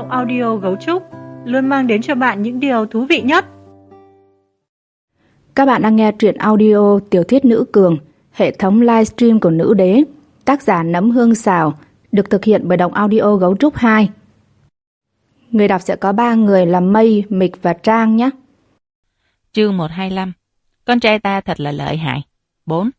audio Gấu Trúc luôn mang đến cho bạn những điều thú vị nhất. Các bạn đang nghe truyện audio Tiểu thuyết Nữ Cường, hệ thống livestream của Nữ Đế, tác giả Nấm Hương Xào, được thực hiện bởi Đọc Audio Gấu Trúc 2. Người đọc sẽ có 3 người là Mây, Mịch và Trang nhé. Chương 125. Con trai ta thật là lợi hại. 4.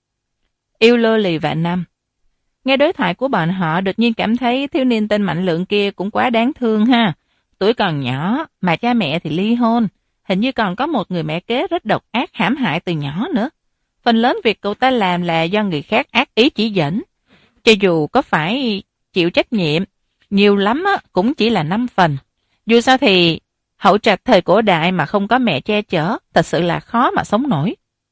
Yêu Lô Lì và Năm. Nghe đối thoại của bọn họ, đột nhiên cảm thấy thiếu niên tên Mạnh Lượng kia cũng quá đáng thương ha. Tuổi còn nhỏ, mà cha mẹ thì ly hôn. Hình như còn có một người mẹ kế rất độc ác hãm hại từ nhỏ nữa. Phần lớn việc cậu ta làm là do người khác ác ý chỉ dẫn. Cho dù có phải chịu trách nhiệm, nhiều lắm cũng chỉ là 5 phần. Dù sao thì hậu trạch thời cổ đại mà không có mẹ che chở, thật sự là khó mà sống nổi.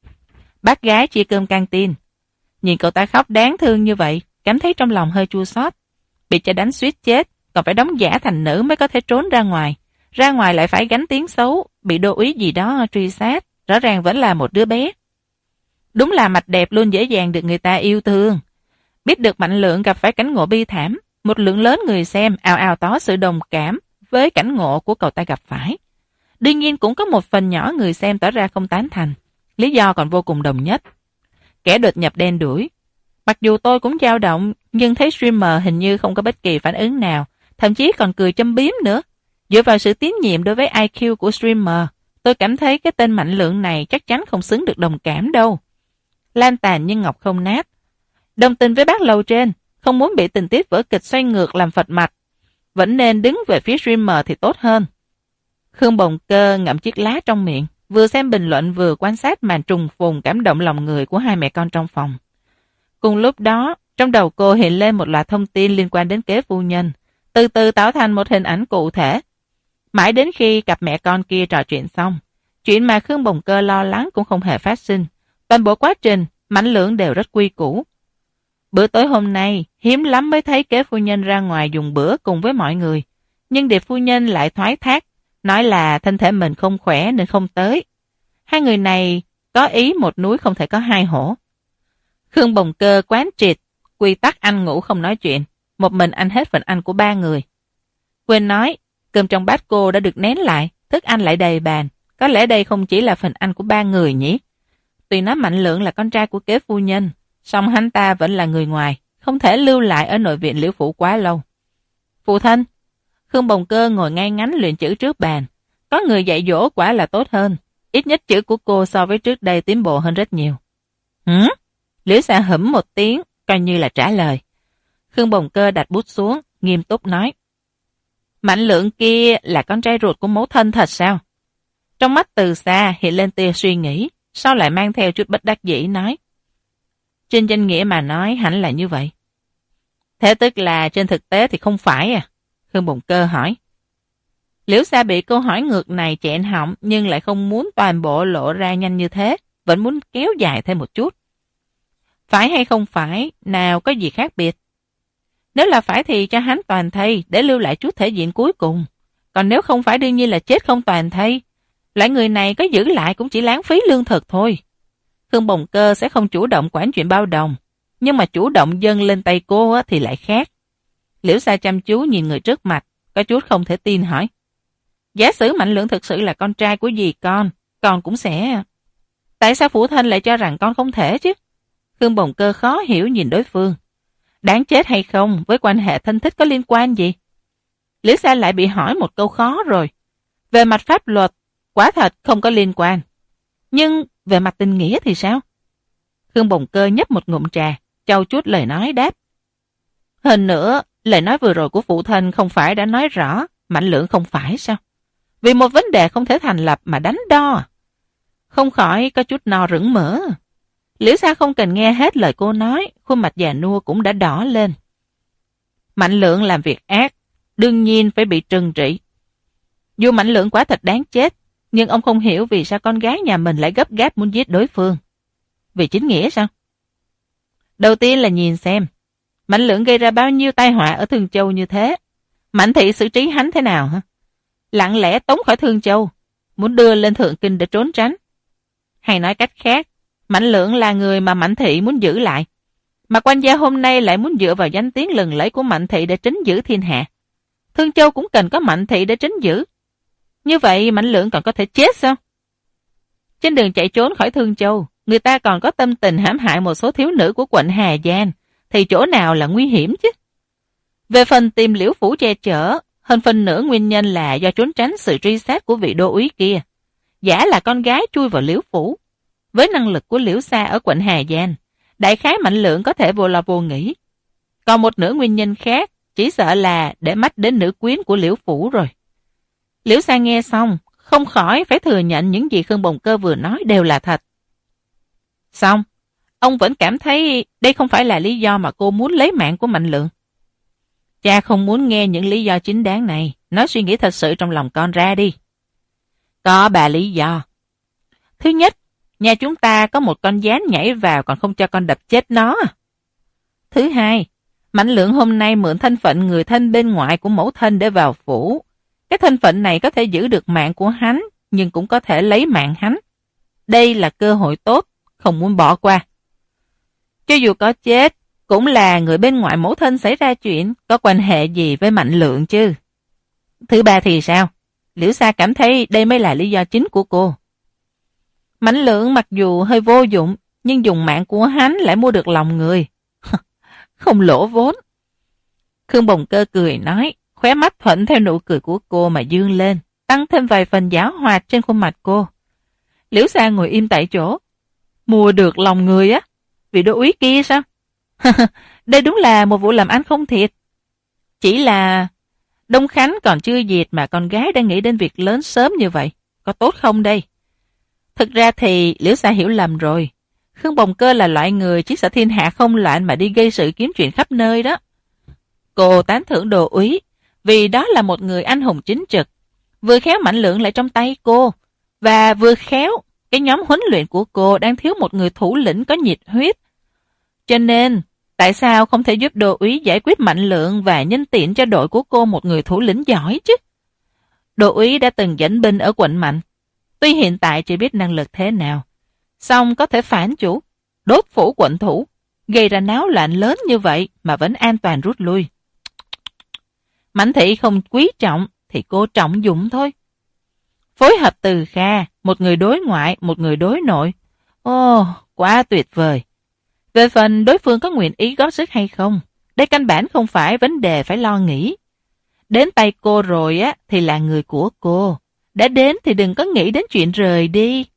Bác gái chia cơm căng tin. Nhìn cậu ta khóc đáng thương như vậy, cảm thấy trong lòng hơi chua xót. Bị cha đánh suýt chết, còn phải đóng giả thành nữ mới có thể trốn ra ngoài. Ra ngoài lại phải gánh tiếng xấu, bị đô úy gì đó truy sát, rõ ràng vẫn là một đứa bé. Đúng là mạch đẹp luôn dễ dàng được người ta yêu thương. Biết được Mạnh Lượng gặp phải cảnh ngộ bi thảm, một lượng lớn người xem ào ào tỏ sự đồng cảm với cảnh ngộ của cậu ta gặp phải. Đương nhiên cũng có một phần nhỏ người xem tỏ ra không tán thành. Lý do còn vô cùng đồng nhất. Kẻ đột nhập đen đuổi. Mặc dù tôi cũng dao động, nhưng thấy streamer hình như không có bất kỳ phản ứng nào, thậm chí còn cười châm biếm nữa. Dựa vào sự tín nhiệm đối với IQ của streamer, tôi cảm thấy cái tên Mạnh Lượng này chắc chắn không xứng được đồng cảm đâu. Lan tàn nhưng ngọc không nát. Đồng tình với bác lầu trên, không muốn bị tình tiết vở kịch xoay ngược làm phật mạch. Vẫn nên đứng về phía streamer thì tốt hơn. Khương Bồng Cơ ngậm chiếc lá trong miệng, vừa xem bình luận vừa quan sát màn trùng phùng cảm động lòng người của hai mẹ con trong phòng. Cùng lúc đó, trong đầu cô hiện lên một loạt thông tin liên quan đến kế phu nhân, từ từ tạo thành một hình ảnh cụ thể. Mãi đến khi cặp mẹ con kia trò chuyện xong, chuyện mà Khương Bồng Cơ lo lắng cũng không hề phát sinh. Toàn bộ quá trình, Mạnh Lượng đều rất quy củ. Bữa tối hôm nay, hiếm lắm mới thấy kế phu nhân ra ngoài dùng bữa cùng với mọi người. Nhưng Điệp phu nhân lại thoái thác, nói là thân thể mình không khỏe nên không tới. Hai người này có ý một núi không thể có hai hổ. Khương Bồng Cơ quán triệt, quy tắc ăn ngủ không nói chuyện, một mình ăn hết phần ăn của 3 người. Quên nói, cơm trong bát cô đã được nén lại, thức ăn lại đầy bàn. Có lẽ đây không chỉ là phần ăn của 3 người nhỉ? Tuy nói Mạnh Lượng là con trai của kế phu nhân, song hắn ta vẫn là người ngoài, không thể lưu lại ở nội viện Liễu Phủ quá lâu. Phụ thân, Khương Bồng Cơ ngồi ngay ngắn luyện chữ trước bàn. Có người dạy dỗ quả là tốt hơn, ít nhất chữ của cô so với trước đây tiến bộ hơn rất nhiều. Liễu Sa hửm một tiếng, coi như là trả lời. Khương Bồng Cơ đặt bút xuống, nghiêm túc nói. Mạnh Lượng kia là con trai ruột của mẫu thân thật sao? Trong mắt từ xa hiện lên tia suy nghĩ, sau lại mang theo chút bất đắc dĩ nói. Trên danh nghĩa mà nói hẳn là như vậy. Thế tức là trên thực tế thì không phải à? Khương Bồng Cơ hỏi. Liễu Sa bị câu hỏi ngược này chẹn họng nhưng lại không muốn toàn bộ lộ ra nhanh như thế, vẫn muốn kéo dài thêm một chút. Phải hay không phải, nào có gì khác biệt. Nếu là phải thì cho hắn toàn thây để lưu lại chút thể diện cuối cùng. Còn nếu không phải đương nhiên là chết không toàn thây. Loại người này có giữ lại cũng chỉ lãng phí lương thực thôi. Khương Bồng Cơ sẽ không chủ động quản chuyện bao đồng, nhưng mà chủ động dâng lên tay cô thì lại khác. Liễu Sa chăm chú nhìn người trước mặt, có chút không thể tin hỏi. Giả sử Mạnh Lượng thực sự là con trai của dì con cũng sẽ... Tại sao phụ thân lại cho rằng con không thể chứ? Khương Bồng Cơ khó hiểu nhìn đối phương. Đáng chết hay không với quan hệ thân thích có liên quan gì? Liễu Sa lại bị hỏi một câu khó rồi. Về mặt pháp luật, quả thật không có liên quan. Nhưng về mặt tình nghĩa thì sao? Khương Bồng Cơ nhấp một ngụm trà, trau chuốt lời nói đáp. Hơn nữa, lời nói vừa rồi của phụ thân không phải đã nói rõ Mạnh Lượng không phải sao? Vì một vấn đề không thể thành lập mà đánh đo. Không khỏi có chút no rửng mỡ. Liễu Sa không cần nghe hết lời cô nói, khuôn mặt già nua cũng đã đỏ lên. Mạnh Lượng làm việc ác, đương nhiên phải bị trừng trị. Dù Mạnh Lượng quả thật đáng chết, nhưng ông không hiểu vì sao con gái nhà mình lại gấp gáp muốn giết đối phương. Vì chính nghĩa sao? Đầu tiên là nhìn xem, Mạnh Lượng gây ra bao nhiêu tai họa ở Thương Châu như thế. Mạnh thị xử trí hắn thế nào hả? Lặng lẽ tống khỏi Thương Châu, muốn đưa lên Thượng Kinh để trốn tránh. Hay nói cách khác, Mạnh Lượng là người mà Mạnh thị muốn giữ lại. Mà quan gia hôm nay lại muốn dựa vào danh tiếng lừng lẫy của Mạnh thị để trấn giữ thiên hạ. Thương Châu cũng cần có Mạnh Thị để trấn giữ. Như vậy Mạnh Lượng còn có thể chết sao? Trên đường chạy trốn khỏi Thương Châu, người ta còn có tâm tình hãm hại một số thiếu nữ của quận Hà Giang, thì chỗ nào là nguy hiểm chứ? Về phần tìm Liễu Phủ che chở, hơn phân nửa nguyên nhân là do trốn tránh sự truy sát của vị đô úy kia. Giả là con gái chui vào Liễu Phủ. Với năng lực của Liễu Sa ở quận Hà Giang, đại khái Mạnh Lượng có thể vô lo vô nghĩ. Còn một nửa nguyên nhân khác, chỉ sợ là để mắt đến nữ quyến của Liễu Phủ rồi. Liễu Sa nghe xong, không khỏi phải thừa nhận những gì Khương Bồng Cơ vừa nói đều là thật. Xong, ông vẫn cảm thấy đây không phải là lý do mà cô muốn lấy mạng của Mạnh Lượng. Cha không muốn nghe những lý do chính đáng này, nói suy nghĩ thật sự trong lòng con ra đi. Có 3 lý do. Thứ nhất, nhà chúng ta có một con gián nhảy vào còn không cho con đập chết nó. Thứ hai, Mạnh Lượng hôm nay mượn thân phận người thân bên ngoại của mẫu thân để vào phủ. Cái thân phận này có thể giữ được mạng của hắn, nhưng cũng có thể lấy mạng hắn. Đây là cơ hội tốt, không muốn bỏ qua. Cho dù có chết, cũng là người bên ngoại mẫu thân xảy ra chuyện, có quan hệ gì với Mạnh Lượng chứ. Thứ ba thì sao? Liễu Sa cảm thấy đây mới là lý do chính của cô. Mạnh Lượng mặc dù hơi vô dụng, nhưng dùng mạng của hắn lại mua được lòng người. Không lỗ vốn. Khương Bồng Cơ cười nói, khóe mắt thuận theo nụ cười của cô mà dương lên, tăng thêm vài phần giảo hoạt trên khuôn mặt cô. Liễu Sa ngồi im tại chỗ. Mua được lòng người á? Vị đô úy kia sao? Đây đúng là một vụ làm ăn không thiệt. Chỉ là Đông Khánh còn chưa diệt mà con gái đang nghĩ đến việc lớn sớm như vậy. Có tốt không đây? Thực ra thì Liễu Sa hiểu lầm rồi. Khương Bồng Cơ là loại người chỉ sợ thiên hạ không loạn mà đi gây sự kiếm chuyện khắp nơi đó. Cô tán thưởng đô úy vì đó là một người anh hùng chính trực. Vừa khéo Mạnh Lượng lại trong tay cô. Và vừa khéo cái nhóm huấn luyện của cô đang thiếu một người thủ lĩnh có nhiệt huyết. Cho nên, tại sao không thể giúp đô úy giải quyết Mạnh Lượng và nhân tiện cho đội của cô một người thủ lĩnh giỏi chứ? Đô úy đã từng dẫn binh ở quận Mạnh. Tuy hiện tại chưa biết năng lực thế nào, song có thể phản chủ, đốt phủ quận thủ, gây ra náo loạn lớn như vậy mà vẫn an toàn rút lui. Mạnh Thị không quý trọng thì cô trọng dụng thôi. Phối hợp Từ Kha, một người đối ngoại, một người đối nội. Ồ, quá tuyệt vời. Về phần đối phương có nguyện ý góp sức hay không, đây căn bản không phải vấn đề phải lo nghĩ. Đến tay cô rồi á thì là người của cô. Đã đến thì đừng có nghĩ đến chuyện rời đi.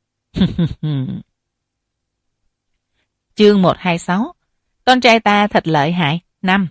Chương 126. Con trai ta thật lợi hại. 5.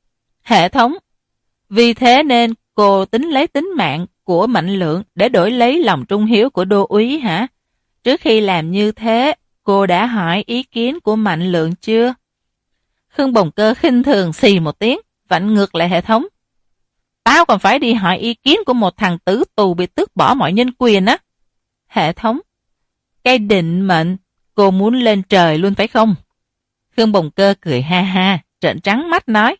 Hệ thống. Vì thế nên cô tính lấy tính mạng của Mạnh Lượng để đổi lấy lòng trung hiếu của đô úy hả? Trước khi làm như thế, cô đã hỏi ý kiến của Mạnh Lượng chưa? Khương Bồng Cơ khinh thường xì một tiếng, vặn ngược lại hệ thống. Tao còn phải đi hỏi ý kiến của một thằng tử tù bị tước bỏ mọi nhân quyền á. Hệ thống. Cái định mệnh, cô muốn lên trời luôn phải không? Khương Bồng Cơ cười ha ha, trợn trắng mắt nói.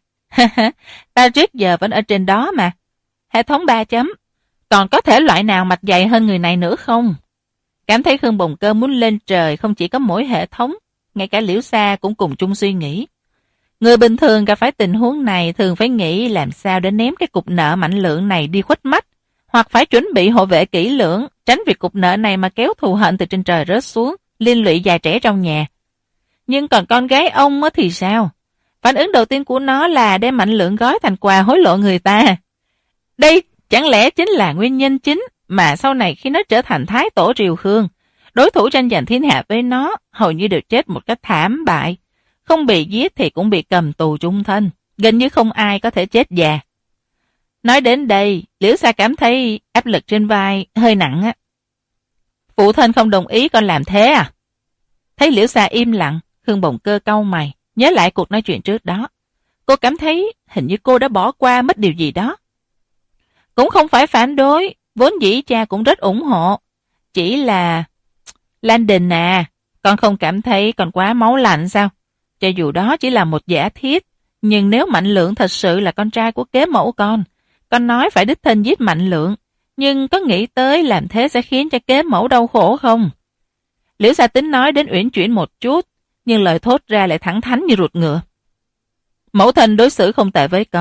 Ta trước giờ vẫn ở trên đó mà. Hệ thống 3 chấm. Còn có thể loại nào mặt dày hơn người này nữa không? Cảm thấy Khương Bồng Cơ muốn lên trời không chỉ có mỗi hệ thống, ngay cả Liễu Sa cũng cùng chung suy nghĩ. Người bình thường gặp phải tình huống này thường phải nghĩ làm sao để ném cái cục nợ Mạnh Lượng này đi khuất mắt, hoặc phải chuẩn bị hộ vệ kỹ lưỡng, tránh việc cục nợ này mà kéo thù hận từ trên trời rớt xuống, liên lụy già trẻ trong nhà. Nhưng còn con gái ông thì sao? Phản ứng đầu tiên của nó là đem Mạnh Lượng gói thành quà hối lộ người ta. Đây chẳng lẽ chính là nguyên nhân chính mà sau này khi nó trở thành thái tổ Triều Khương, đối thủ tranh giành thiên hạ với nó hầu như đều chết một cách thảm bại. Không bị giết thì cũng bị cầm tù chung thân, gần như không ai có thể chết già. Nói đến đây, Liễu Sa cảm thấy áp lực trên vai hơi nặng á. Phụ thân không đồng ý con làm thế à? Thấy Liễu Sa im lặng, Khương Bồng Cơ cau mày, nhớ lại cuộc nói chuyện trước đó. Cô cảm thấy hình như cô đã bỏ qua mất điều gì đó. Cũng không phải phản đối, vốn dĩ cha cũng rất ủng hộ. Chỉ là... Lan Đình à, con không cảm thấy còn quá máu lạnh sao? Cho dù đó chỉ là một giả thiết, nhưng nếu Mạnh Lượng thật sự là con trai của kế mẫu con nói phải đích thân giết Mạnh Lượng, nhưng có nghĩ tới làm thế sẽ khiến cho kế mẫu đau khổ không? Liễu Sa tính nói đến uyển chuyển một chút, nhưng lời thốt ra lại thẳng thắn như ruột ngựa. Mẫu thân đối xử không tệ với con,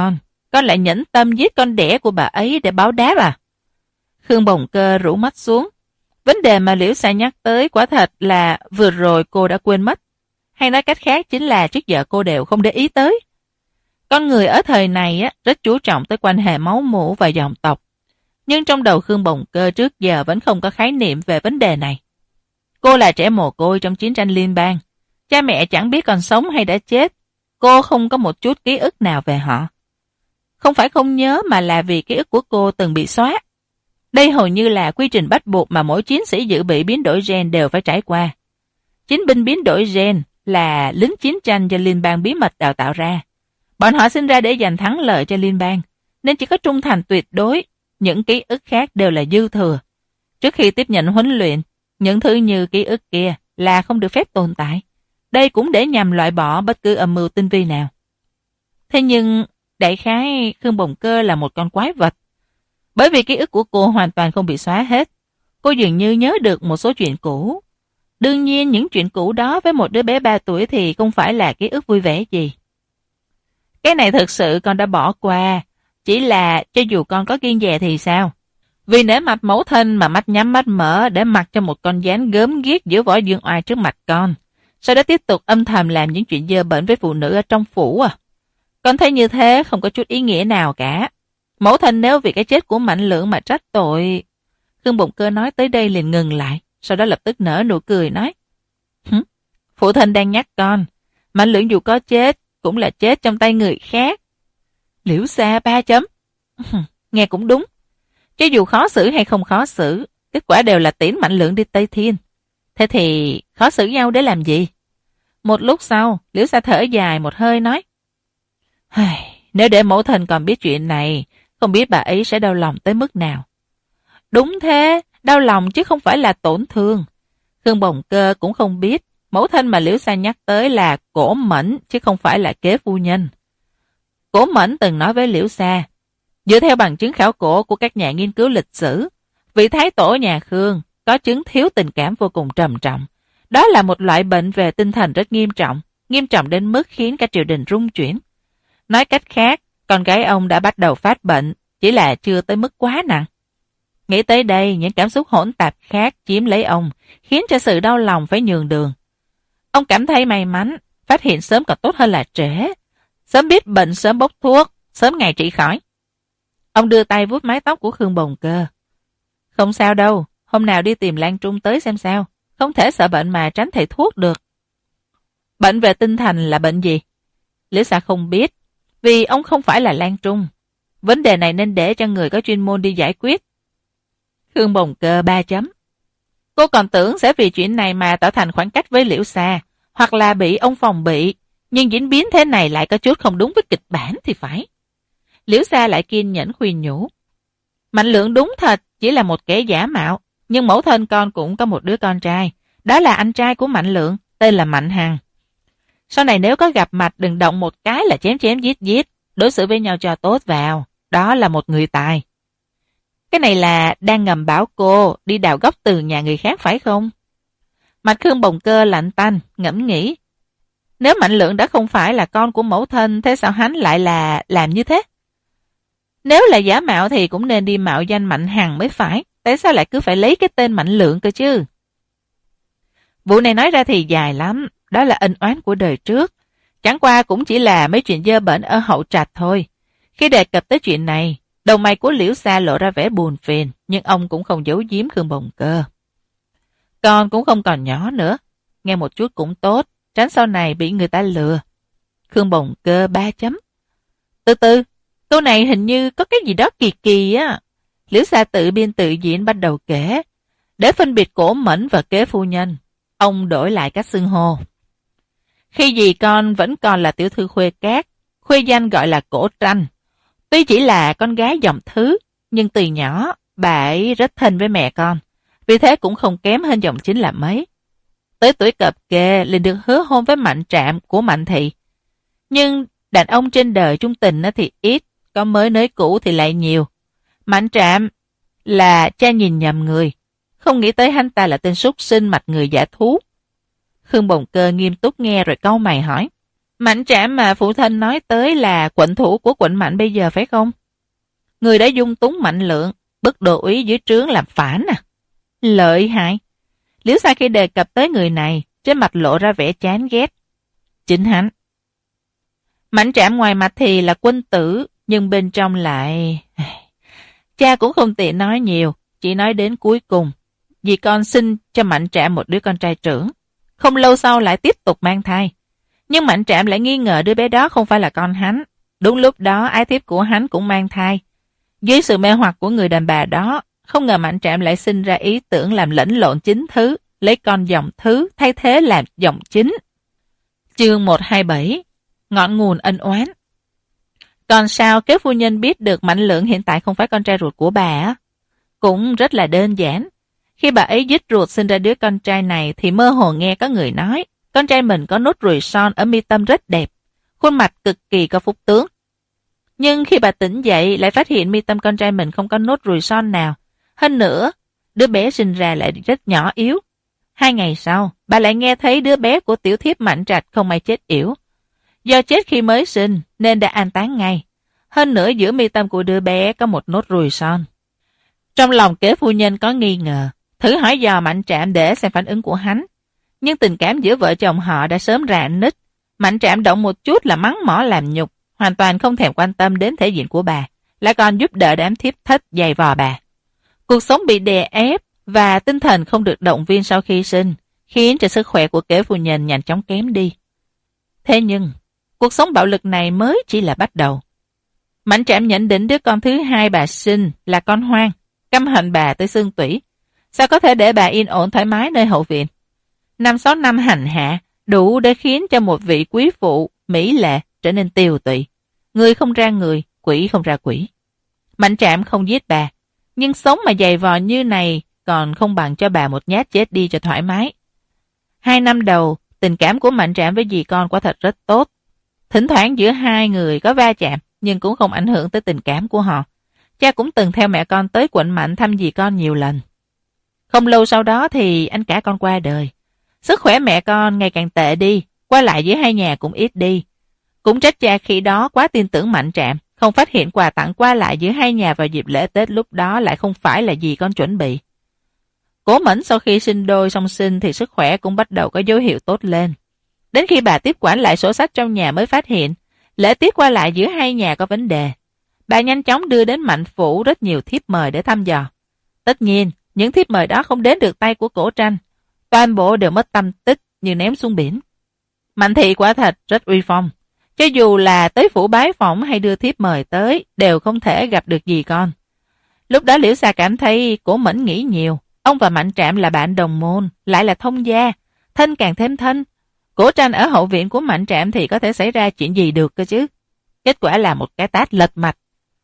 con lại nhẫn tâm giết con đẻ của bà ấy để báo đáp à? Khương Bồng Cơ rũ mắt xuống. Vấn đề mà Liễu Sa nhắc tới quả thật là vừa rồi cô đã quên mất. Hay nói cách khác chính là trước giờ cô đều không để ý tới. Con người ở thời này rất chú trọng tới quan hệ máu mủ và dòng tộc. Nhưng trong đầu Khương Bồng Cơ trước giờ vẫn không có khái niệm về vấn đề này. Cô là trẻ mồ côi trong chiến tranh liên bang. Cha mẹ chẳng biết còn sống hay đã chết. Cô không có một chút ký ức nào về họ. Không phải không nhớ mà là vì ký ức của cô từng bị xóa. Đây hầu như là quy trình bắt buộc mà mỗi chiến sĩ dự bị biến đổi gen đều phải trải qua. Chiến binh biến đổi gen là lính chiến tranh do liên bang bí mật đào tạo ra. Bọn họ sinh ra để giành thắng lợi cho liên bang, nên chỉ có trung thành tuyệt đối, những ký ức khác đều là dư thừa. Trước khi tiếp nhận huấn luyện, những thứ như ký ức kia là không được phép tồn tại. Đây cũng để nhằm loại bỏ bất cứ âm mưu tinh vi nào. Thế nhưng, đại khái Khương Bồng Cơ là một con quái vật. Bởi vì ký ức của cô hoàn toàn không bị xóa hết. Cô dường như nhớ được một số chuyện cũ. Đương nhiên những chuyện cũ đó với một đứa bé 3 tuổi thì không phải là ký ức vui vẻ gì. Cái này thực sự con đã bỏ qua. Chỉ là cho dù con có kiêng dè thì sao? Vì nể mặt mẫu thân mà mắt nhắm mắt mở để mặc cho một con gián gớm ghiếc giữa võ dương oai trước mặt con. Sau đó tiếp tục âm thầm làm những chuyện dơ bẩn với phụ nữ ở trong phủ à? Con thấy như thế không có chút ý nghĩa nào cả. Mẫu thân nếu vì cái chết của Mạnh Lượng mà trách tội... Khương Bồng Cơ nói tới đây liền ngừng lại, sau đó lập tức nở nụ cười nói. Phụ thân đang nhắc con, Mạnh Lượng dù có chết, cũng là chết trong tay người khác. Liễu Sa 3 chấm. Nghe cũng đúng. Cho dù khó xử hay không khó xử, kết quả đều là tiễn Mạnh Lượng đi Tây Thiên. Thế thì khó xử nhau để làm gì? Một lúc sau, Liễu Sa thở dài một hơi nói. Nếu để mẫu thân còn biết chuyện này, không biết bà ấy sẽ đau lòng tới mức nào. Đúng thế, đau lòng chứ không phải là tổn thương. Khương Bồng Cơ cũng không biết, mẫu thân mà Liễu Sa nhắc tới là Cổ Mẫn chứ không phải là kế phu nhân. Cổ Mẫn từng nói với Liễu Sa, dựa theo bằng chứng khảo cổ của các nhà nghiên cứu lịch sử, vị thái tổ nhà Khương có chứng thiếu tình cảm vô cùng trầm trọng. Đó là một loại bệnh về tinh thần rất nghiêm trọng đến mức khiến cả triều đình rung chuyển. Nói cách khác, con gái ông đã bắt đầu phát bệnh, chỉ là chưa tới mức quá nặng. Nghĩ tới đây, những cảm xúc hỗn tạp khác chiếm lấy ông, khiến cho sự đau lòng phải nhường đường. Ông cảm thấy may mắn, phát hiện sớm còn tốt hơn là trễ. Sớm biết bệnh sớm bốc thuốc, sớm ngày trị khỏi. Ông đưa tay vuốt mái tóc của Khương Bồng Cơ. Không sao đâu, hôm nào đi tìm Lan Trung tới xem sao. Không thể sợ bệnh mà tránh thầy thuốc được. Bệnh về tinh thần là bệnh gì? Liễu Sa không biết, vì ông không phải là Lan Trung. Vấn đề này nên để cho người có chuyên môn đi giải quyết. Khương Bồng Cơ 3 chấm. Cô còn tưởng sẽ vì chuyện này mà tạo thành khoảng cách với Liễu Sa, hoặc là bị ông phòng bị, nhưng diễn biến thế này lại có chút không đúng với kịch bản thì phải. Liễu Sa lại kiên nhẫn khuyên nhủ. Mạnh Lượng đúng thật, chỉ là một kẻ giả mạo, nhưng mẫu thân con cũng có một đứa con trai. Đó là anh trai của Mạnh Lượng, tên là Mạnh Hằng. Sau này nếu có gặp mặt đừng động một cái là chém giết, đối xử với nhau cho tốt vào. Đó là một người tài. Cái này là đang ngầm bảo cô đi đào gốc từ nhà người khác phải không? Mặt Khương Bồng Cơ lạnh tanh, ngẫm nghĩ. Nếu Mạnh Lượng đã không phải là con của mẫu thân, thế sao hắn lại là làm như thế? Nếu là giả mạo thì cũng nên đi mạo danh Mạnh Hằng mới phải. Tại sao lại cứ phải lấy cái tên Mạnh Lượng cơ chứ? Vụ này nói ra thì dài lắm. Đó là ân oán của đời trước. Chẳng qua cũng chỉ là mấy chuyện dơ bẩn ở hậu trạch thôi. Khi đề cập tới chuyện này, đầu mày của Liễu Sa lộ ra vẻ buồn phiền, nhưng ông cũng không giấu giếm Khương Bồng Cơ. Con cũng không còn nhỏ nữa. Nghe một chút cũng tốt, tránh sau này bị người ta lừa. Khương Bồng Cơ 3 chấm. Từ từ, câu này hình như có cái gì đó kỳ kỳ á. Liễu Sa tự biên tự diễn bắt đầu kể. Để phân biệt Cổ Mẫn và kế phu nhân, ông đổi lại cách xưng hô. Khi dì con vẫn còn là tiểu thư Khuê Cát, khuê danh gọi là Cổ Tranh. Tuy chỉ là con gái dòng thứ, nhưng từ nhỏ bà ấy rất thân với mẹ con, vì thế cũng không kém hơn dòng chính là mấy. Tới tuổi cập kê liền được hứa hôn với Mạnh Trạm của Mạnh Thị. Nhưng đàn ông trên đời trung tình thì ít, có mới nới cũ thì lại nhiều. Mạnh Trạm là cha nhìn nhầm người, không nghĩ tới hắn ta là tên súc sinh mặt người giả thú. Khương Bồng Cơ nghiêm túc nghe rồi cau mày hỏi. Mạnh Trạm mà phụ thân nói tới là quận thủ của quận Mạnh bây giờ phải không? Người đã dung túng Mạnh Lượng, bức Đô úy dưới trướng làm phản à? Lợi hại. Liễu Sa khi đề cập tới người này, trên mặt lộ ra vẻ chán ghét. Chính hắn. Mạnh Trạm ngoài mặt thì là quân tử, nhưng bên trong lại... Cha cũng không tiện nói nhiều, chỉ nói đến cuối cùng. Vì con sinh cho Mạnh Trạm một đứa con trai trưởng. Không lâu sau lại tiếp tục mang thai. Nhưng Mạnh Trạm lại nghi ngờ đứa bé đó không phải là con hắn. Đúng lúc đó ái thiếp của hắn cũng mang thai. Dưới sự mê hoặc của người đàn bà đó, không ngờ Mạnh Trạm lại sinh ra ý tưởng làm lẫn lộn chính thứ, lấy con dòng thứ thay thế làm dòng chính. Chương 127 Ngọn nguồn ân oán. Còn sao kế phu nhân biết được Mạnh Lượng hiện tại không phải con trai ruột của bà á? Cũng rất là đơn giản. Khi bà ấy dứt ruột sinh ra đứa con trai này thì mơ hồ nghe có người nói con trai mình có nốt ruồi son ở mi tâm rất đẹp, khuôn mặt cực kỳ có phúc tướng. Nhưng khi bà tỉnh dậy lại phát hiện mi tâm con trai mình không có nốt ruồi son nào. Hơn nữa, đứa bé sinh ra lại rất nhỏ yếu. 2 ngày sau, bà lại nghe thấy đứa bé của tiểu thiếp Mạnh Trạch không may chết yểu. Do chết khi mới sinh nên đã an táng ngay. Hơn nữa giữa mi tâm của đứa bé có một nốt ruồi son. Trong lòng kế phu nhân có nghi ngờ, thử hỏi dò Mạnh Trạm để xem phản ứng của hắn. Nhưng tình cảm giữa vợ chồng họ đã sớm rạn nứt. Mạnh Trạm động một chút là mắng mỏ làm nhục, hoàn toàn không thèm quan tâm đến thể diện của bà, lại còn giúp đỡ đám thiếp thất giày vò bà. Cuộc sống bị đè ép và tinh thần không được động viên sau khi sinh, khiến cho sức khỏe của kế phu nhân nhanh chóng kém đi. Thế nhưng, cuộc sống bạo lực này mới chỉ là bắt đầu. Mạnh Trạm nhận định đứa con thứ hai bà sinh là con hoang, căm hận bà tới xương tủy. Sao có thể để bà yên ổn thoải mái nơi hậu viện? 5-6 năm hành hạ đủ để khiến cho một vị quý phụ mỹ lệ trở nên tiều tụy. Người không ra người, quỷ không ra quỷ. Mạnh Trạm không giết bà, nhưng sống mà dày vò như này còn không bằng cho bà một nhát chết đi cho thoải mái. 2 năm đầu, tình cảm của Mạnh Trạm với dì con quả thật rất tốt. Thỉnh thoảng giữa hai người có va chạm, nhưng cũng không ảnh hưởng tới tình cảm của họ. Cha cũng từng theo mẹ con tới quận Mạnh thăm dì con nhiều lần. Không lâu sau đó thì anh cả con qua đời. Sức khỏe mẹ con ngày càng tệ đi, qua lại giữa hai nhà cũng ít đi. Cũng trách cha khi đó quá tin tưởng Mạnh Trạm, không phát hiện quà tặng qua lại giữa hai nhà vào dịp lễ Tết lúc đó lại không phải là gì con chuẩn bị. Cố Mẫn sau khi sinh đôi song sinh thì sức khỏe cũng bắt đầu có dấu hiệu tốt lên. Đến khi bà tiếp quản lại sổ sách trong nhà mới phát hiện, lễ tiết qua lại giữa hai nhà có vấn đề. Bà nhanh chóng đưa đến Mạnh phủ rất nhiều thiếp mời để thăm dò. Tất nhiên, những thiếp mời đó không đến được tay của Cổ Tranh. Toàn bộ đều mất tâm tích như ném xuống biển. Mạnh thị quả thật rất uy phong. Cho dù là tới phủ bái phỏng hay đưa thiếp mời tới, đều không thể gặp được gì con. Lúc đó Liễu Sa cảm thấy Cổ Mẫn nghĩ nhiều. Ông và Mạnh Trạm là bạn đồng môn, lại là thông gia, thân càng thêm thân. Cổ Tranh ở hậu viện của Mạnh Trạm thì có thể xảy ra chuyện gì được cơ chứ. Kết quả là một cái tát lật mặt.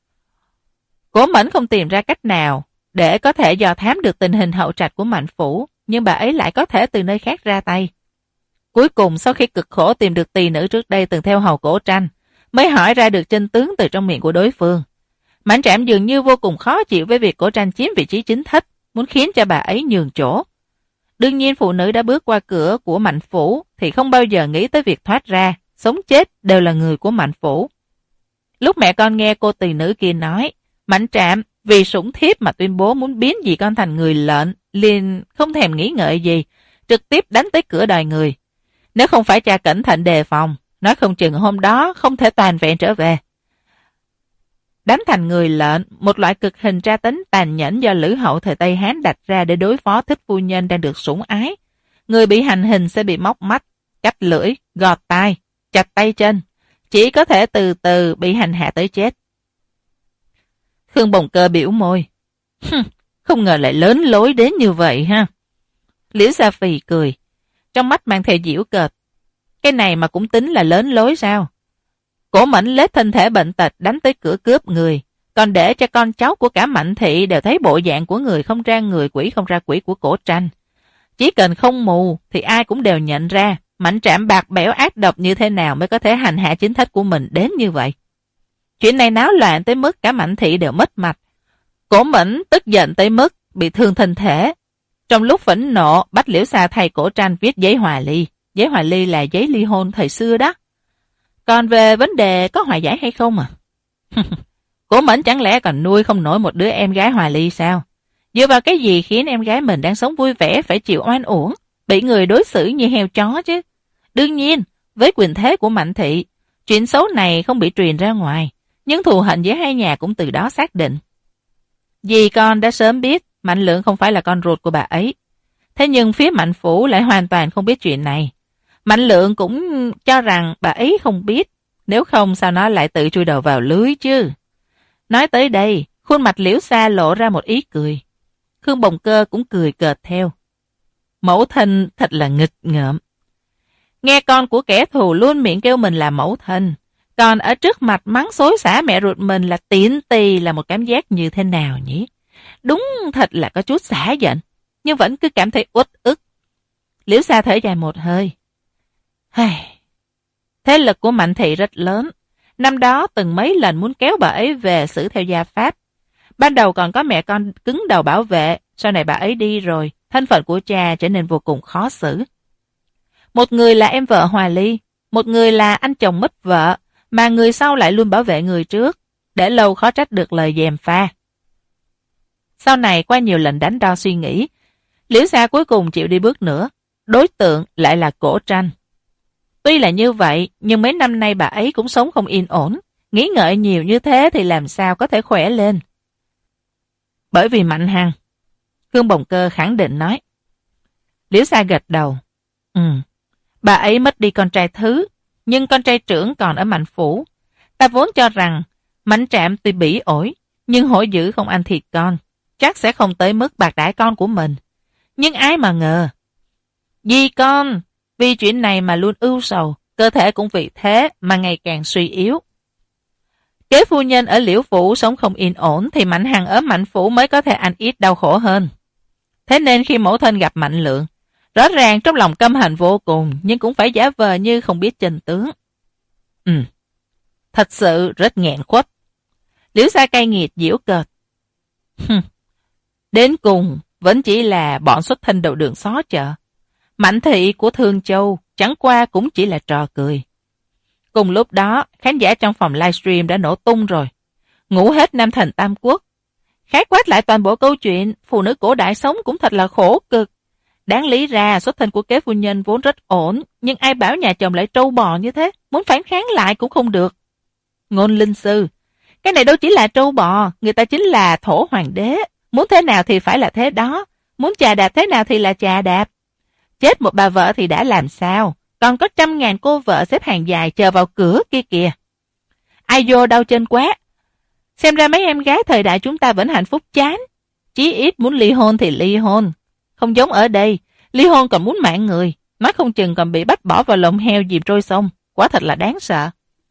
Cổ Mẫn không tìm ra cách nào để có thể dò thám được tình hình hậu trạch của Mạnh phủ, nhưng bà ấy lại có thể từ nơi khác ra tay. Cuối cùng sau khi cực khổ tìm được tỳ nữ trước đây từng theo hầu Cổ Tranh, mới hỏi ra được chân tướng từ trong miệng của đối phương. Mạnh Trạm dường như vô cùng khó chịu với việc Cổ Tranh chiếm vị trí chính thất, muốn khiến cho bà ấy nhường chỗ. Đương nhiên phụ nữ đã bước qua cửa của Mạnh phủ thì không bao giờ nghĩ tới việc thoát ra, sống chết đều là người của Mạnh phủ. Lúc mẹ con nghe cô tỳ nữ kia nói, Mạnh Trạm vì sủng thiếp mà tuyên bố muốn biến dì con thành người lợn, liền không thèm nghĩ ngợi gì, trực tiếp đánh tới cửa đòi người. Nếu không phải cha cẩn thận đề phòng, nói không chừng hôm đó không thể toàn vẹn trở về. Đánh thành người lợn, một loại cực hình tra tấn tàn nhẫn do Lữ hậu thời Tây Hán đặt ra để đối phó thích phu nhân đang được sủng ái. Người bị hành hình sẽ bị móc mắt, cắt lưỡi, gọt tai, chặt tay chân, chỉ có thể từ từ bị hành hạ tới chết. Khương Bồng Cơ biểu môi. Không ngờ lại lớn lối đến như vậy ha. Liễu Sa phì cười, trong mắt mang theo giễu cợt. Cái này mà cũng tính là lớn lối sao? Cổ Mẫn lết thân thể bệnh tật đánh tới cửa cướp người, còn để cho con cháu của cả Mạnh thị đều thấy bộ dạng của người không ra người, quỷ không ra quỷ của Cổ Tranh. Chỉ cần không mù thì ai cũng đều nhận ra Mạnh Trạm bạc bẽo ác độc như thế nào mới có thể hành hạ chính thất của mình đến như vậy. Chuyện này náo loạn tới mức cả Mạnh thị đều mất mặt. Cổ Mẫn tức giận tới mức bị thương thân thể. Trong lúc phẫn nộ, bắt Liễu Sa thay Cổ Tranh viết giấy hòa ly. Giấy hòa ly là giấy ly hôn thời xưa đó. Còn về vấn đề có hòa giải hay không à? Cổ Mẫn chẳng lẽ còn nuôi không nổi một đứa em gái hòa ly sao? Dựa vào cái gì khiến em gái mình đang sống vui vẻ phải chịu oan uổng, bị người đối xử như heo chó chứ? Đương nhiên, với quyền thế của Mạnh Thị, chuyện xấu này không bị truyền ra ngoài, nhưng thù hận giữa hai nhà cũng từ đó xác định. Dì con đã sớm biết Mạnh Lượng không phải là con ruột của bà ấy. Thế nhưng phía Mạnh Phủ lại hoàn toàn không biết chuyện này. Mạnh Lượng cũng cho rằng bà ấy không biết, nếu không sao nó lại tự chui đầu vào lưới chứ. Nói tới đây, khuôn mặt Liễu Sa lộ ra một ý cười. Khương Bồng Cơ cũng cười cợt theo. Mẫu thân thật là nghịch ngợm. Nghe con của kẻ thù luôn miệng kêu mình là mẫu thân, còn ở trước mặt mắng xối xả mẹ ruột mình là tiện tì là một cảm giác như thế nào nhỉ? Đúng thật là có chút xả giận, nhưng vẫn cứ cảm thấy uất ức. Liễu Sa thở dài một hơi. Thế lực của Mạnh Thị rất lớn. Năm đó từng mấy lần muốn kéo bà ấy về xử theo gia pháp. Ban đầu còn có mẹ con cứng đầu bảo vệ, sau này bà ấy đi rồi, thân phận của cha trở nên vô cùng khó xử. Một người là em vợ hòa ly, một người là anh chồng mất vợ, mà người sau lại luôn bảo vệ người trước, để lâu khó trách được lời gièm pha. Sau này qua nhiều lần đánh đo suy nghĩ, Liễu Sa cuối cùng chịu đi bước nữa, đối tượng lại là Cổ Tranh. Tuy là như vậy, nhưng mấy năm nay bà ấy cũng sống không yên ổn, nghĩ ngợi nhiều như thế thì làm sao có thể khỏe lên. Bởi vì Mạnh Hằng, Khương Bồng Cơ khẳng định nói. Liễu Sa gật đầu. Bà ấy mất đi con trai thứ, nhưng con trai trưởng còn ở Mạnh Phủ. Ta vốn cho rằng Mạnh Trạm tuy bỉ ổi, nhưng hổ dữ không ăn thịt con, chắc sẽ không tới mức bạc đãi con của mình. Nhưng ai mà ngờ. Vì con, vì chuyện này mà luôn ưu sầu, cơ thể cũng vì thế mà ngày càng suy yếu. Kế phu nhân ở Liễu Phủ sống không yên ổn thì Mạnh Hằng ở Mạnh Phủ mới có thể ăn ít đau khổ hơn. Thế nên khi mẫu thân gặp Mạnh Lượng, rõ ràng trong lòng căm hận vô cùng, nhưng cũng phải giả vờ như không biết chân tướng. Thật sự rất nghẹn khuất. Liễu Sa cay nghiệt giễu cợt. Đến cùng vẫn chỉ là bọn xuất thân đầu đường xó chợ. Mạnh Thị của Thương Châu chẳng qua cũng chỉ là trò cười. Cùng lúc đó, khán giả trong phòng livestream đã nổ tung rồi. Ngủ hết Nam Thành Tam Quốc. Khái quát lại toàn bộ câu chuyện, phụ nữ cổ đại sống cũng thật là khổ cực. Đáng lý ra xuất thân của kế phu nhân vốn rất ổn, nhưng ai bảo nhà chồng lại trâu bò như thế, muốn phản kháng lại cũng không được. Ngôn Linh Sư, cái này đâu chỉ là trâu bò, người ta chính là thổ hoàng đế, muốn thế nào thì phải là thế đó, muốn chà đạp thế nào thì là chà đạp. Chết một bà vợ thì đã làm sao, còn có 100.000 cô vợ xếp hàng dài chờ vào cửa kia kìa. Ai vô đau chân quá. Xem ra mấy em gái thời đại chúng ta vẫn hạnh phúc chán, chí ít muốn ly hôn thì ly hôn. Không giống ở đây, ly hôn còn muốn mạng người, nói không chừng còn bị bắt bỏ vào lồng heo dìm trôi sông, quả thật là đáng sợ.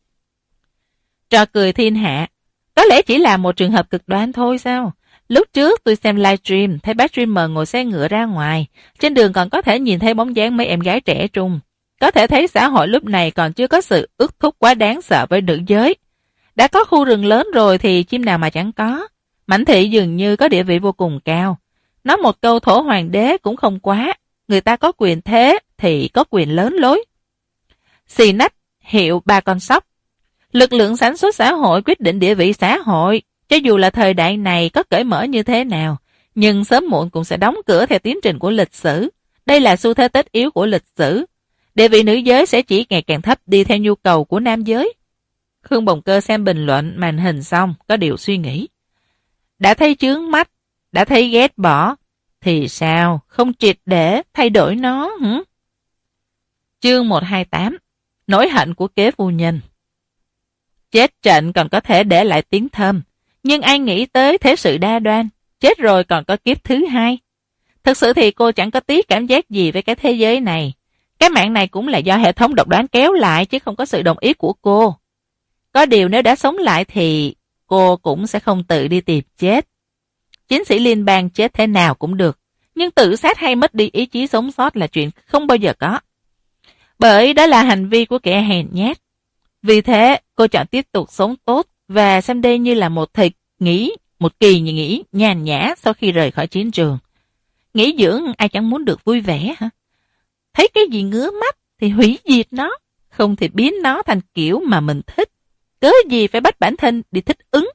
Trò cười thiên hạ, có lẽ chỉ là một trường hợp cực đoan thôi sao? Lúc trước tôi xem livestream, thấy bác streamer ngồi xe ngựa ra ngoài, trên đường còn có thể nhìn thấy bóng dáng mấy em gái trẻ trung. Có thể thấy xã hội lúc này còn chưa có sự ước thúc quá đáng sợ với nữ giới. Đã có khu rừng lớn rồi thì chim nào mà chẳng có. Mạnh Thị dường như có địa vị vô cùng cao. Nói một câu thổ hoàng đế cũng không quá. Người ta có quyền thế thì có quyền lớn lối. Xì nách, hiệu ba con sóc. Lực lượng sản xuất xã hội quyết định địa vị xã hội. Cho dù là thời đại này có cởi mở như thế nào, nhưng sớm muộn cũng sẽ đóng cửa theo tiến trình của lịch sử. Đây là xu thế tất yếu của lịch sử. Địa vị nữ giới sẽ chỉ ngày càng thấp đi theo nhu cầu của nam giới. Khương Bồng Cơ xem bình luận màn hình xong, có điều suy nghĩ. Đã thấy chướng mắt, đã thấy ghét bỏ, thì sao không triệt để thay đổi nó hả? Chương 128. Nỗi hận của kế phu nhân. Chết trận còn có thể để lại tiếng thơm, nhưng ai nghĩ tới thế sự đa đoan, chết rồi còn có kiếp thứ hai. Thực sự thì cô chẳng có tí cảm giác gì với cái thế giới này. Cái mạng này cũng là do hệ thống độc đoán kéo lại chứ không có sự đồng ý của cô. Có điều nếu đã sống lại thì cô cũng sẽ không tự đi tìm chết. Chiến sĩ liên bang chết thế nào cũng được, nhưng tự sát hay mất đi ý chí sống sót là chuyện không bao giờ có. Bởi đó là hành vi của kẻ hèn nhát. Vì thế, cô chọn tiếp tục sống tốt và xem đây như là một kỳ nghỉ nhàn nhã sau khi rời khỏi chiến trường. Nghỉ dưỡng ai chẳng muốn được vui vẻ hả? Thấy cái gì ngứa mắt thì hủy diệt nó, không thể biến nó thành kiểu mà mình thích. Cớ gì phải bắt bản thân đi thích ứng.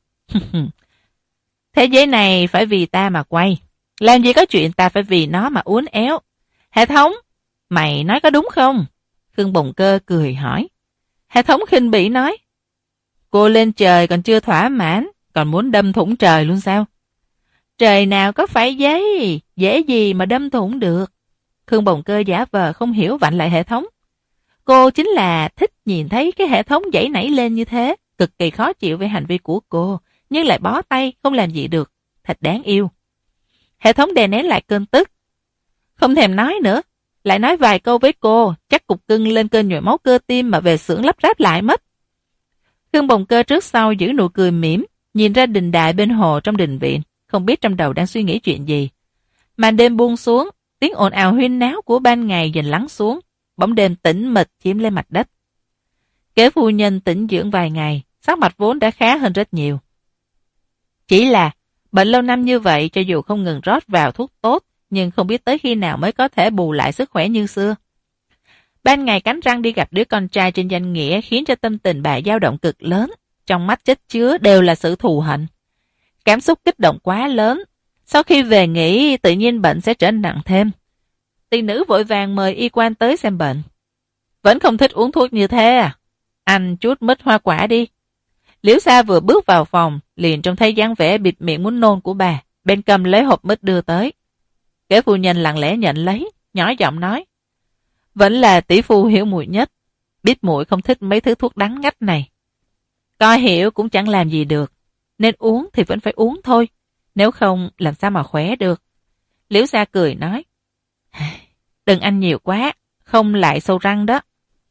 Thế giới này phải vì ta mà quay. Làm gì có chuyện ta phải vì nó mà uốn éo. Hệ thống, mày nói có đúng không? Khương Bồng Cơ cười hỏi. Hệ thống khinh bỉ nói. Cô lên trời còn chưa thỏa mãn, còn muốn đâm thủng trời luôn sao? Trời nào có phải giấy, dễ gì mà đâm thủng được. Khương Bồng Cơ giả vờ không hiểu vặn lại hệ thống. Cô chính là thích nhìn thấy cái hệ thống dãy nảy lên như thế, cực kỳ khó chịu với hành vi của cô, nhưng lại bó tay, không làm gì được. Thật đáng yêu. Hệ thống đè nén lại cơn tức. Không thèm nói nữa, lại nói vài câu với cô, chắc cục cưng lên cơn nhồi máu cơ tim mà về xưởng lắp ráp lại mất. Khương Bồng Cơ trước sau giữ nụ cười mỉm, nhìn ra đình đài bên hồ trong đình viện, không biết trong đầu đang suy nghĩ chuyện gì. Màn đêm buông xuống, tiếng ồn ào huyên náo của ban ngày dần lắng xuống, bóng đêm tĩnh mịch chiếm lấy mặt đất. Kế phu nhân tĩnh dưỡng vài ngày, sắc mặt vốn đã khá hơn rất nhiều. Chỉ là, bệnh lâu năm như vậy cho dù không ngừng rót vào thuốc tốt, nhưng không biết tới khi nào mới có thể bù lại sức khỏe như xưa. Ban ngày cắn răng đi gặp đứa con trai trên danh nghĩa khiến cho tâm tình bà dao động cực lớn, trong mắt chất chứa đều là sự thù hận. Cảm xúc kích động quá lớn, sau khi về nghỉ tự nhiên bệnh sẽ trở nặng thêm. Tỷ nữ vội vàng mời y quan tới xem bệnh. Vẫn không thích uống thuốc như thế à? Ăn chút mứt hoa quả đi. Liễu Sa vừa bước vào phòng, liền trông thấy dáng vẻ bịt miệng muốn nôn của bà, bên cầm lấy hộp mứt đưa tới. Kế phu nhân lặng lẽ nhận lấy, nhỏ giọng nói. Vẫn là tỷ phu hiểu muội nhất, biết muội không thích mấy thứ thuốc đắng ngắt này. Coi hiểu cũng chẳng làm gì được, nên uống thì vẫn phải uống thôi, nếu không làm sao mà khỏe được. Liễu Sa cười nói. Đừng ăn nhiều quá, không lại sâu răng đó.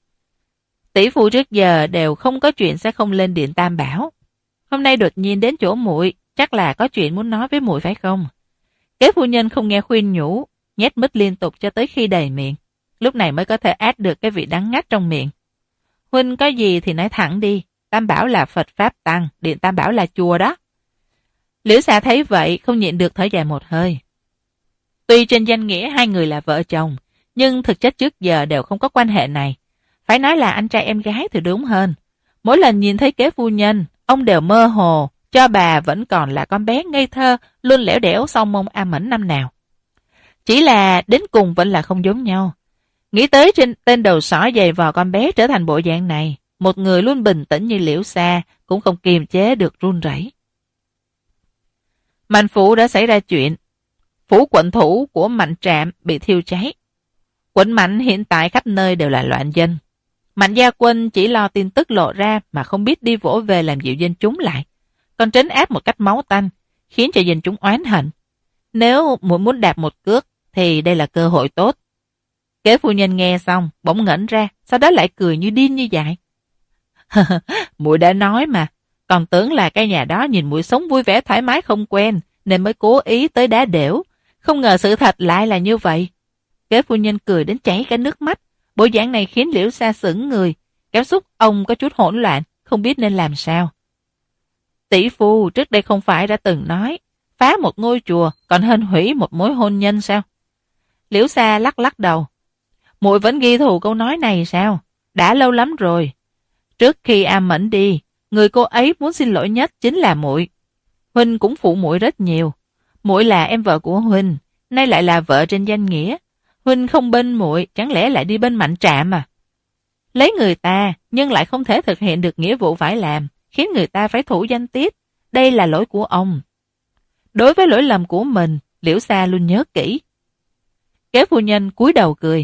Tỷ phu trước giờ đều không có chuyện sẽ không lên điện Tam Bảo. Hôm nay đột nhiên đến chỗ muội, chắc là có chuyện muốn nói với muội phải không? Kế phu nhân không nghe khuyên nhủ, nhét mứt liên tục cho tới khi đầy miệng. Lúc này mới có thể át được cái vị đắng ngắt trong miệng. Huynh có gì thì nói thẳng đi, Tam Bảo là Phật Pháp Tăng, điện Tam Bảo là chùa đó. Liễu Sa thấy vậy không nhịn được thở dài một hơi. Tuy trên danh nghĩa hai người là vợ chồng, nhưng thực chất trước giờ đều không có quan hệ này. Phải nói là anh trai em gái thì đúng hơn. Mỗi lần nhìn thấy kế phu nhân, ông đều mơ hồ, cho bà vẫn còn là con bé ngây thơ, luôn lẻo đẻo sau mông A Mẫn năm nào. Chỉ là đến cùng vẫn là không giống nhau. Nghĩ tới trên tên đầu sỏ dày vò con bé trở thành bộ dạng này, một người luôn bình tĩnh như Liễu Sa cũng không kiềm chế được run rẩy. Mạnh phủ đã xảy ra chuyện. Phủ quận thủ của Mạnh Trạm bị thiêu cháy. Quận Mạnh hiện tại khắp nơi đều là loạn dân. Mạnh gia quân chỉ lo tin tức lộ ra mà không biết đi vỗ về làm dịu dân chúng lại, còn trấn áp một cách máu tanh, khiến cho dân chúng oán hận. Nếu muốn đạp một cước thì đây là cơ hội tốt. Kế phu nhân nghe xong bỗng ngẩn ra, sau đó lại cười như điên như dại. Muội đã nói mà, còn tưởng là cái nhà đó nhìn muội sống vui vẻ thoải mái không quen nên mới cố ý tới đá đểu, không ngờ sự thật lại là như vậy. Kế phu nhân cười đến chảy cả nước mắt. Bộ dạng này khiến Liễu Sa sững người, cảm xúc ông có chút hỗn loạn, không biết nên làm sao. Tỷ phu trước đây không phải đã từng nói, phá một ngôi chùa còn hơn hủy một mối hôn nhân sao? Liễu Sa lắc lắc đầu. Muội vẫn ghi thù câu nói này sao? Đã lâu lắm rồi. Trước khi A Mẫn đi, người cô ấy muốn xin lỗi nhất chính là muội. Huynh cũng phụ muội rất nhiều. Muội là em vợ của Huynh, nay lại là vợ trên danh nghĩa. Huynh không bên muội, chẳng lẽ lại đi bên Mạnh Trạm à? Lấy người ta, nhưng lại không thể thực hiện được nghĩa vụ phải làm, khiến người ta phải thủ danh tiết. Đây là lỗi của ông. Đối với lỗi lầm của mình, Liễu Sa luôn nhớ kỹ. Kế phu nhân cúi đầu cười.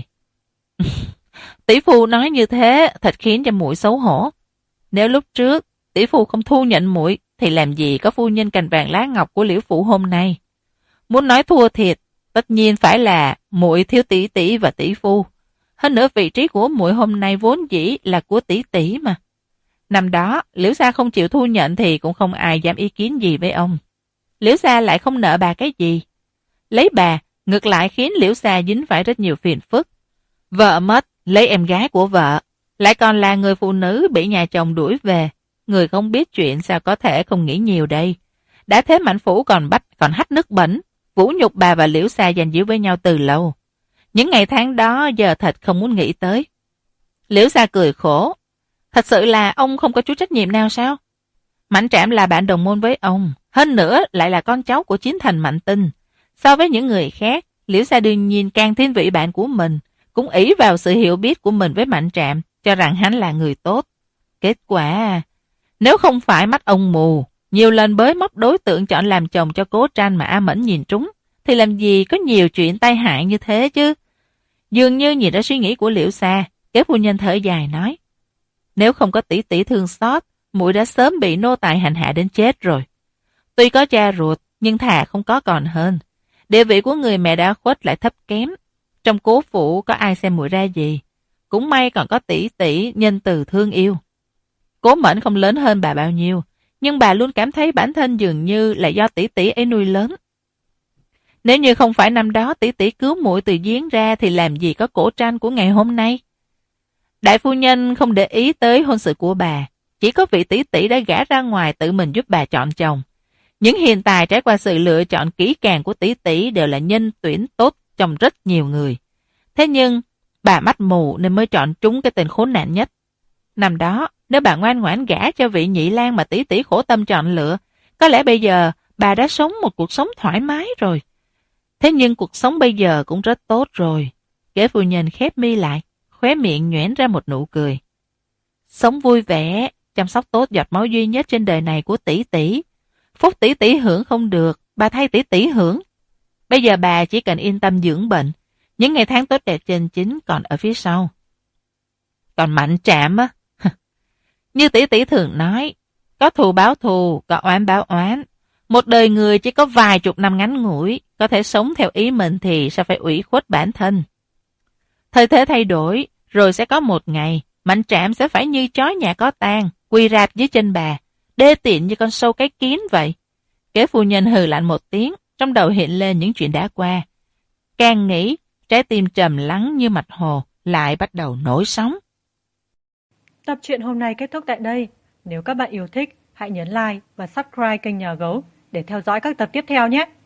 Tỷ phu nói như thế thật khiến cho muội xấu hổ. Nếu lúc trước tỷ phu không thu nhận muội thì làm gì có phu nhân cành vàng lá ngọc của Liễu phủ hôm nay. Muốn nói thua thiệt, tất nhiên phải là muội thiếu tỷ tỷ và tỷ phu. Hơn nữa vị trí của muội hôm nay vốn dĩ là của tỷ tỷ mà. Năm đó, Liễu Sa không chịu thu nhận thì cũng không ai dám ý kiến gì với ông. Liễu Sa lại không nợ bà cái gì. Lấy bà, ngược lại khiến Liễu Sa dính phải rất nhiều phiền phức. Vợ mất, lấy em gái của vợ, lại còn là người phụ nữ bị nhà chồng đuổi về. Người không biết chuyện sao có thể không nghĩ nhiều đây. Đã thế Mạnh phủ còn hách nước bẩn, vũ nhục bà và Liễu Sa giành giữ với nhau từ lâu. Những ngày tháng đó giờ thật không muốn nghĩ tới. Liễu Sa cười khổ. Thật sự là ông không có chút trách nhiệm nào sao? Mạnh Trạm là bạn đồng môn với ông, hơn nữa lại là con cháu của Chiến Thành Mạnh Tinh. So với những người khác, Liễu Sa đương nhiên càng thiên vị bạn của mình, cũng ỷ vào sự hiểu biết của mình với Mạnh Trạm, cho rằng hắn là người tốt. Kết quả, nếu không phải mắt ông mù, nhiều lần bới móc đối tượng chọn làm chồng cho Cố Tranh mà A Mẫn nhìn trúng, thì làm gì có nhiều chuyện tai hại như thế chứ? Dường như nhìn ra suy nghĩ của Liễu Sa, Kế phu nhân thở dài nói, nếu không có tỷ tỷ thương xót, muội đã sớm bị nô tài hành hạ đến chết rồi. Tuy có cha ruột, nhưng thà không có còn hơn. Địa vị của người mẹ đã khuất lại thấp kém. Trong Cố phủ có ai xem muội ra gì. Cũng may còn có tỷ tỷ nhân từ thương yêu. Cố Mẫn không lớn hơn bà bao nhiêu, nhưng bà luôn cảm thấy bản thân dường như là do tỷ tỷ ấy nuôi lớn. Nếu như không phải năm đó tỷ tỷ cứu muội từ giếng ra thì làm gì có Cổ Tranh của ngày hôm nay. Đại phu nhân không để ý tới hôn sự của bà, chỉ có vị tỷ tỷ đã gả ra ngoài tự mình giúp bà chọn chồng. Những hiền tài trải qua sự lựa chọn kỹ càng của tỷ tỷ đều là nhân tuyển tốt trong rất nhiều người. Thế nhưng, bà mắt mù nên mới chọn trúng cái tên khốn nạn nhất. Năm đó, nếu bà ngoan ngoãn gả cho vị nhị lang mà tỷ tỷ khổ tâm chọn lựa, có lẽ bây giờ bà đã sống một cuộc sống thoải mái rồi. Thế nhưng cuộc sống bây giờ cũng rất tốt rồi. Kế phu nhân khép mi lại, khóe miệng nhoẻn ra một nụ cười. Sống vui vẻ, chăm sóc tốt giọt máu duy nhất trên đời này của tỷ tỷ. Phúc tỷ tỷ hưởng không được, bà thay tỷ tỷ hưởng. Bây giờ bà chỉ cần yên tâm dưỡng bệnh. Những ngày tháng tốt đẹp trên chính còn ở phía sau. Còn Mạnh Trạm á, như tỷ tỷ thường nói, có thù báo thù, có oán báo oán. Một đời người chỉ có vài chục năm ngắn ngủi, có thể sống theo ý mình thì sao phải ủy khuất bản thân. Thời thế thay đổi, rồi sẽ có một ngày, Mạnh Trạm sẽ phải như chó nhà có tang, quỳ rạp dưới chân bà, đê tiện như con sâu cái kiến vậy. Kế phu nhân hừ lạnh một tiếng, trong đầu hiện lên những chuyện đã qua. Càng nghĩ, trái tim trầm lắng như mặt hồ, lại bắt đầu nổi sóng. Tập truyện hôm nay kết thúc tại đây. Nếu các bạn yêu thích, hãy nhấn like và subscribe kênh Nhà Gấu để theo dõi các tập tiếp theo nhé.